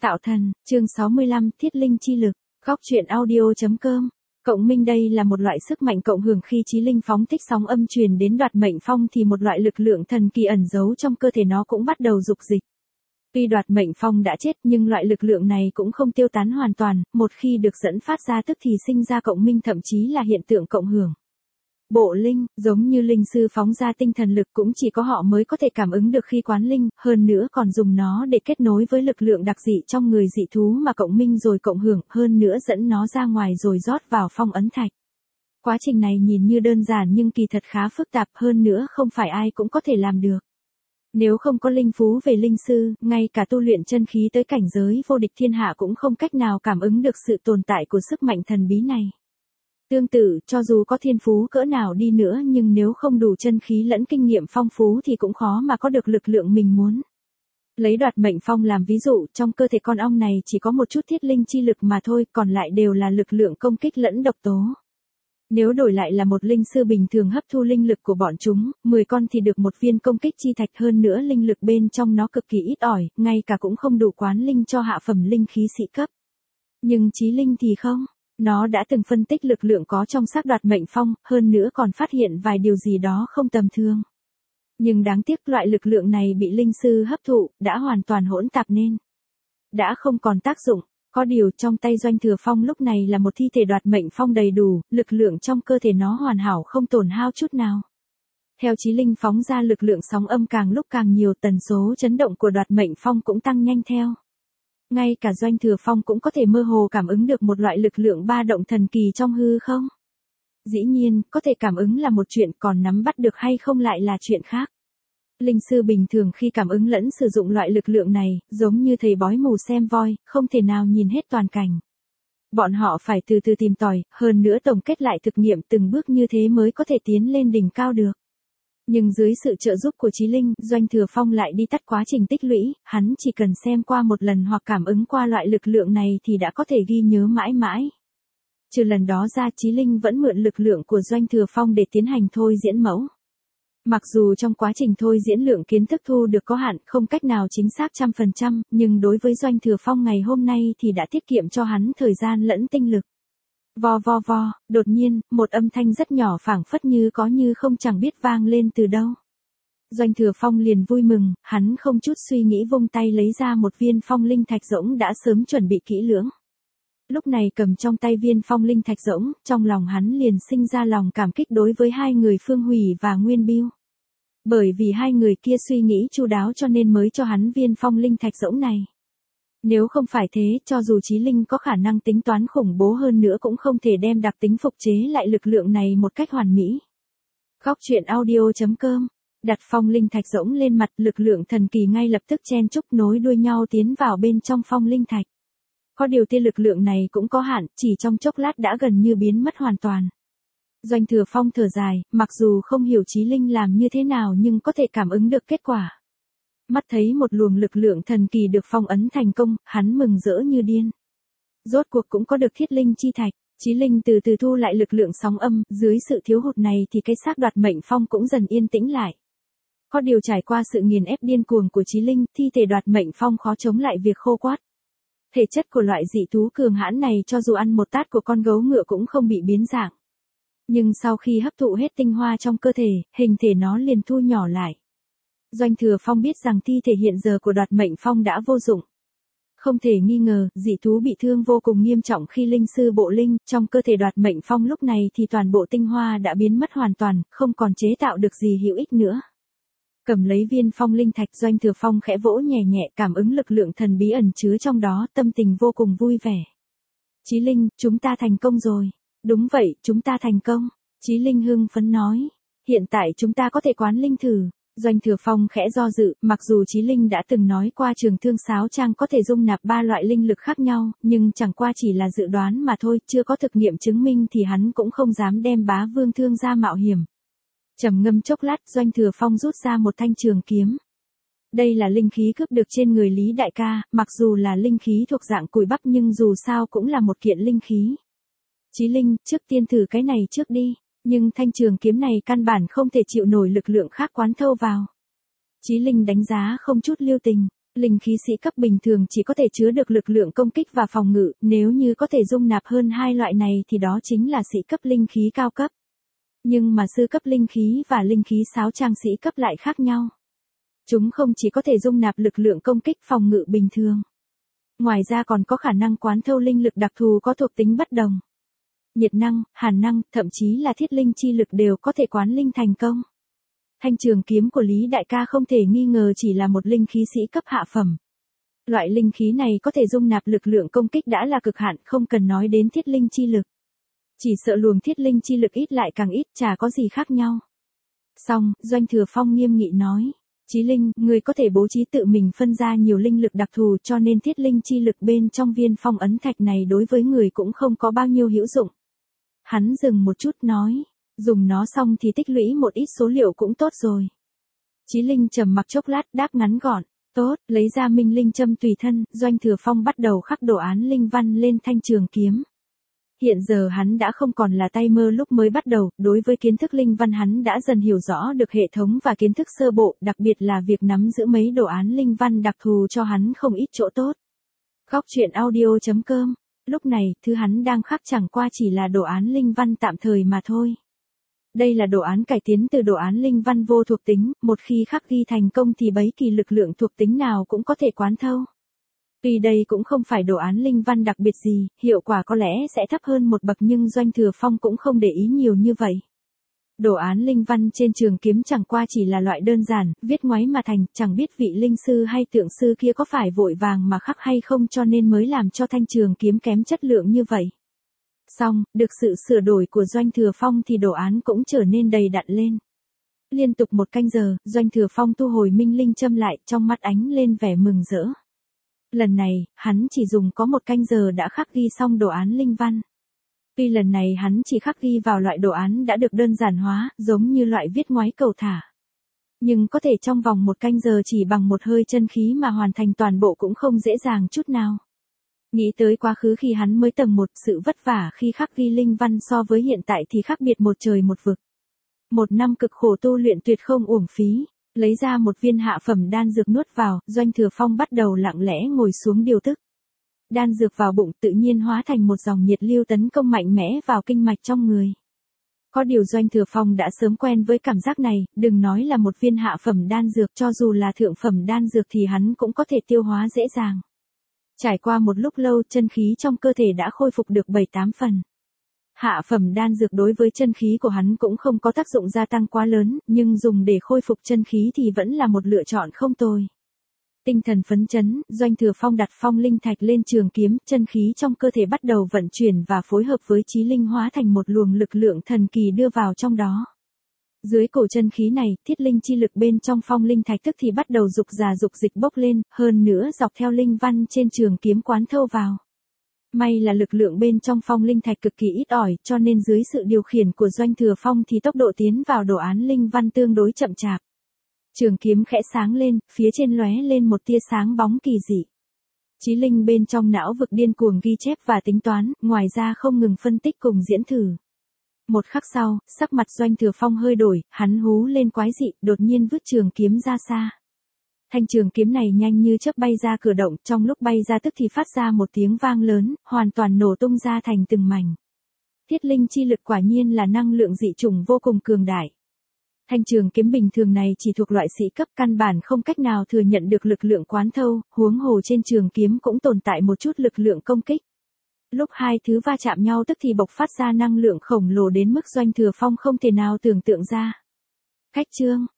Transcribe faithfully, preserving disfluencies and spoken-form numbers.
Tạo thần, chương sáu mươi lăm, thiết linh chi lực, góc truyện audio.com. Cộng minh đây là một loại sức mạnh cộng hưởng khi chí linh phóng thích sóng âm truyền đến đoạt mệnh phong thì một loại lực lượng thần kỳ ẩn giấu trong cơ thể nó cũng bắt đầu dục dịch. Tuy đoạt mệnh phong đã chết nhưng loại lực lượng này cũng không tiêu tán hoàn toàn, một khi được dẫn phát ra tức thì sinh ra cộng minh thậm chí là hiện tượng cộng hưởng. Bộ linh, giống như linh sư phóng ra tinh thần lực cũng chỉ có họ mới có thể cảm ứng được khi quán linh, hơn nữa còn dùng nó để kết nối với lực lượng đặc dị trong người dị thú mà cộng minh rồi cộng hưởng, hơn nữa dẫn nó ra ngoài rồi rót vào phong ấn thạch. Quá trình này nhìn như đơn giản nhưng kỳ thật khá phức tạp, hơn nữa không phải ai cũng có thể làm được. Nếu không có linh phú về linh sư, ngay cả tu luyện chân khí tới cảnh giới vô địch thiên hạ cũng không cách nào cảm ứng được sự tồn tại của sức mạnh thần bí này. Tương tự, cho dù có thiên phú cỡ nào đi nữa nhưng nếu không đủ chân khí lẫn kinh nghiệm phong phú thì cũng khó mà có được lực lượng mình muốn. Lấy đoạt mệnh phong làm ví dụ, trong cơ thể con ong này chỉ có một chút thiết linh chi lực mà thôi, còn lại đều là lực lượng công kích lẫn độc tố. Nếu đổi lại là một linh sư bình thường hấp thu linh lực của bọn chúng, mười con thì được một viên công kích chi thạch, hơn nữa linh lực bên trong nó cực kỳ ít ỏi, ngay cả cũng không đủ quán linh cho hạ phẩm linh khí sĩ cấp. Nhưng chí linh thì không. Nó đã từng phân tích lực lượng có trong xác đoạt mệnh phong, hơn nữa còn phát hiện vài điều gì đó không tầm thường. Nhưng đáng tiếc loại lực lượng này bị linh sư hấp thụ, đã hoàn toàn hỗn tạp nên đã không còn tác dụng. Có điều trong tay Doanh Thừa Phong lúc này là một thi thể đoạt mệnh phong đầy đủ, lực lượng trong cơ thể nó hoàn hảo không tổn hao chút nào. Theo chí linh phóng ra lực lượng sóng âm càng lúc càng nhiều, tần số chấn động của đoạt mệnh phong cũng tăng nhanh theo. Ngay cả Doanh Thừa Phong cũng có thể mơ hồ cảm ứng được một loại lực lượng ba động thần kỳ trong hư không. Dĩ nhiên, có thể cảm ứng là một chuyện, còn nắm bắt được hay không lại là chuyện khác. Linh sư bình thường khi cảm ứng lẫn sử dụng loại lực lượng này, giống như thầy bói mù xem voi, không thể nào nhìn hết toàn cảnh. Bọn họ phải từ từ tìm tòi, hơn nữa tổng kết lại thực nghiệm từng bước, như thế mới có thể tiến lên đỉnh cao được. Nhưng dưới sự trợ giúp của chí linh, Doanh Thừa Phong lại đi tắt quá trình tích lũy, hắn chỉ cần xem qua một lần hoặc cảm ứng qua loại lực lượng này thì đã có thể ghi nhớ mãi mãi. Trừ lần đó ra, chí linh vẫn mượn lực lượng của Doanh Thừa Phong để tiến hành thôi diễn mẫu. Mặc dù trong quá trình thôi diễn lượng kiến thức thu được có hạn, không cách nào chính xác trăm phần trăm, nhưng đối với Doanh Thừa Phong ngày hôm nay thì đã tiết kiệm cho hắn thời gian lẫn tinh lực. Vo vo vo, đột nhiên, một âm thanh rất nhỏ phảng phất như có như không chẳng biết vang lên từ đâu. Doanh Thừa Phong liền vui mừng, hắn không chút suy nghĩ vung tay lấy ra một viên phong linh thạch rỗng đã sớm chuẩn bị kỹ lưỡng. Lúc này cầm trong tay viên phong linh thạch rỗng, trong lòng hắn liền sinh ra lòng cảm kích đối với hai người Phương Hủy và Nguyên Biêu. Bởi vì hai người kia suy nghĩ chu đáo cho nên mới cho hắn viên phong linh thạch rỗng này. Nếu không phải thế, cho dù chí linh có khả năng tính toán khủng bố hơn nữa cũng không thể đem đặc tính phục chế lại lực lượng này một cách hoàn mỹ. Góc truyện audio.com. Đặt phong linh thạch rỗng lên mặt, lực lượng thần kỳ ngay lập tức chen chúc nối đuôi nhau tiến vào bên trong phong linh thạch. Có điều tia lực lượng này cũng có hạn, chỉ trong chốc lát đã gần như biến mất hoàn toàn. Doanh Thừa Phong thở dài, mặc dù không hiểu chí linh làm như thế nào nhưng có thể cảm ứng được kết quả. Mắt thấy một luồng lực lượng thần kỳ được phong ấn thành công, hắn mừng rỡ như điên. Rốt cuộc cũng có được thiết linh chi thạch, chí linh từ từ thu lại lực lượng sóng âm, dưới sự thiếu hụt này thì cái xác đoạt mệnh phong cũng dần yên tĩnh lại. Có điều trải qua sự nghiền ép điên cuồng của chí linh, thi thể đoạt mệnh phong khó chống lại việc khô quát. Thể chất của loại dị thú cường hãn này cho dù ăn một tát của con gấu ngựa cũng không bị biến dạng. Nhưng sau khi hấp thụ hết tinh hoa trong cơ thể, hình thể nó liền thu nhỏ lại. Doanh Thừa Phong biết rằng thi thể hiện giờ của đoạt mệnh phong đã vô dụng. Không thể nghi ngờ, dị thú bị thương vô cùng nghiêm trọng khi linh sư bộ linh, trong cơ thể đoạt mệnh phong lúc này thì toàn bộ tinh hoa đã biến mất hoàn toàn, không còn chế tạo được gì hữu ích nữa. Cầm lấy viên phong linh thạch, Doanh Thừa Phong khẽ vỗ nhẹ nhẹ, cảm ứng lực lượng thần bí ẩn chứa trong đó, tâm tình vô cùng vui vẻ. Chí linh, chúng ta thành công rồi. Đúng vậy, chúng ta thành công. Chí linh hưng phấn nói. Hiện tại chúng ta có thể quán linh thử. Doanh Thừa Phong khẽ do dự, mặc dù chí linh đã từng nói qua trường thương sáo trang có thể dung nạp ba loại linh lực khác nhau, nhưng chẳng qua chỉ là dự đoán mà thôi, chưa có thực nghiệm chứng minh thì hắn cũng không dám đem bá vương thương ra mạo hiểm. Trầm ngâm chốc lát, Doanh Thừa Phong rút ra một thanh trường kiếm. Đây là linh khí cướp được trên người Lý đại ca, mặc dù là linh khí thuộc dạng cùi bắp nhưng dù sao cũng là một kiện linh khí. Chí linh, trước tiên thử cái này trước đi, nhưng thanh trường kiếm này căn bản không thể chịu nổi lực lượng khác quán thâu vào. Chí linh đánh giá không chút lưu tình, Linh khí sĩ cấp bình thường chỉ có thể chứa được lực lượng công kích và phòng ngự, nếu như có thể dung nạp hơn hai loại này thì đó chính là sĩ cấp linh khí cao cấp. Nhưng mà sư cấp linh khí và linh khí sáo trang sĩ cấp lại khác nhau. Chúng không chỉ có thể dung nạp lực lượng công kích phòng ngự bình thường. Ngoài ra còn có khả năng quán thâu linh lực đặc thù có thuộc tính bất đồng. Nhiệt năng, hàn năng, thậm chí là thiết linh chi lực đều có thể quán linh thành công. Thanh trường kiếm của Lý Đại ca không thể nghi ngờ chỉ là một linh khí sĩ cấp hạ phẩm. Loại linh khí này có thể dung nạp lực lượng công kích đã là cực hạn, không cần nói đến thiết linh chi lực. Chỉ sợ luồng thiết linh chi lực ít lại càng ít, chả có gì khác nhau. Xong, Doanh Thừa Phong nghiêm nghị nói. Chí Linh, người có thể bố trí tự mình phân ra nhiều linh lực đặc thù cho nên thiết linh chi lực bên trong viên phong ấn thạch này đối với người cũng không có bao nhiêu hữu dụng. Hắn dừng một chút nói, dùng nó xong thì tích lũy một ít số liệu cũng tốt rồi. Chí Linh trầm mặc chốc lát đáp ngắn gọn, tốt, lấy ra minh linh châm tùy thân, Doanh Thừa Phong bắt đầu khắc đồ án linh văn lên thanh trường kiếm. Hiện giờ hắn đã không còn là tay mơ lúc mới bắt đầu, đối với kiến thức linh văn hắn đã dần hiểu rõ được hệ thống và kiến thức sơ bộ, đặc biệt là việc nắm giữ mấy đồ án linh văn đặc thù cho hắn không ít chỗ tốt. Góc truyện audio chấm com. Lúc này, thứ hắn đang khắc chẳng qua chỉ là đồ án linh văn tạm thời mà thôi. Đây là đồ án cải tiến từ đồ án linh văn vô thuộc tính, một khi khắc ghi thành công thì bấy kỳ lực lượng thuộc tính nào cũng có thể quán thâu. Tuy đây cũng không phải đồ án linh văn đặc biệt gì, hiệu quả có lẽ sẽ thấp hơn một bậc nhưng Doanh Thừa Phong cũng không để ý nhiều như vậy. Đồ án linh văn trên trường kiếm chẳng qua chỉ là loại đơn giản, viết ngoáy mà thành, chẳng biết vị linh sư hay tượng sư kia có phải vội vàng mà khắc hay không cho nên mới làm cho thanh trường kiếm kém chất lượng như vậy. Xong, được sự sửa đổi của Doanh Thừa Phong thì đồ án cũng trở nên đầy đặn lên. Liên tục một canh giờ, Doanh Thừa Phong thu hồi minh linh châm lại, trong mắt ánh lên vẻ mừng rỡ. Lần này, hắn chỉ dùng có một canh giờ đã khắc ghi xong đồ án linh văn. Tuy lần này hắn chỉ khắc ghi vào loại đồ án đã được đơn giản hóa, giống như loại viết ngoáy cầu thả. Nhưng có thể trong vòng một canh giờ chỉ bằng một hơi chân khí mà hoàn thành toàn bộ cũng không dễ dàng chút nào. Nghĩ tới quá khứ khi hắn mới tầng một, sự vất vả khi khắc ghi linh văn so với hiện tại thì khác biệt một trời một vực. Một năm cực khổ tu luyện tuyệt không uổng phí. Lấy ra một viên hạ phẩm đan dược nuốt vào, Doanh Thừa Phong bắt đầu lặng lẽ ngồi xuống điều tức. Đan dược vào bụng tự nhiên hóa thành một dòng nhiệt lưu tấn công mạnh mẽ vào kinh mạch trong người. Có điều Doanh Thừa Phong đã sớm quen với cảm giác này, đừng nói là một viên hạ phẩm đan dược, cho dù là thượng phẩm đan dược thì hắn cũng có thể tiêu hóa dễ dàng. Trải qua một lúc lâu, chân khí trong cơ thể đã khôi phục được bảy tám phần. Hạ phẩm đan dược đối với chân khí của hắn cũng không có tác dụng gia tăng quá lớn, nhưng dùng để khôi phục chân khí thì vẫn là một lựa chọn không tồi. Tinh thần phấn chấn, Doanh Thừa Phong đặt phong linh thạch lên trường kiếm, chân khí trong cơ thể bắt đầu vận chuyển và phối hợp với chí linh hóa thành một luồng lực lượng thần kỳ đưa vào trong đó. Dưới cổ chân khí này, thiết linh chi lực bên trong phong linh thạch tức thì bắt đầu dục già dục dịch bốc lên, hơn nữa dọc theo linh văn trên trường kiếm quán thâu vào. May là lực lượng bên trong phong linh thạch cực kỳ ít ỏi, cho nên dưới sự điều khiển của Doanh Thừa Phong thì tốc độ tiến vào đồ án linh văn tương đối chậm chạp. Trường kiếm khẽ sáng lên, phía trên lóe lên một tia sáng bóng kỳ dị. Chí linh bên trong não vực điên cuồng ghi chép và tính toán, ngoài ra không ngừng phân tích cùng diễn thử. Một khắc sau, sắc mặt Doanh Thừa Phong hơi đổi, hắn hú lên quái dị, đột nhiên vứt trường kiếm ra xa. Thanh trường kiếm này nhanh như chớp bay ra cửa động, trong lúc bay ra tức thì phát ra một tiếng vang lớn, hoàn toàn nổ tung ra thành từng mảnh. Thiết linh chi lực quả nhiên là năng lượng dị chủng vô cùng cường đại. Thanh trường kiếm bình thường này chỉ thuộc loại sĩ cấp, căn bản không cách nào thừa nhận được lực lượng quán thâu, huống hồ trên trường kiếm cũng tồn tại một chút lực lượng công kích. Lúc hai thứ va chạm nhau tức thì bộc phát ra năng lượng khổng lồ đến mức Doanh Thừa Phong không thể nào tưởng tượng ra. Cách chương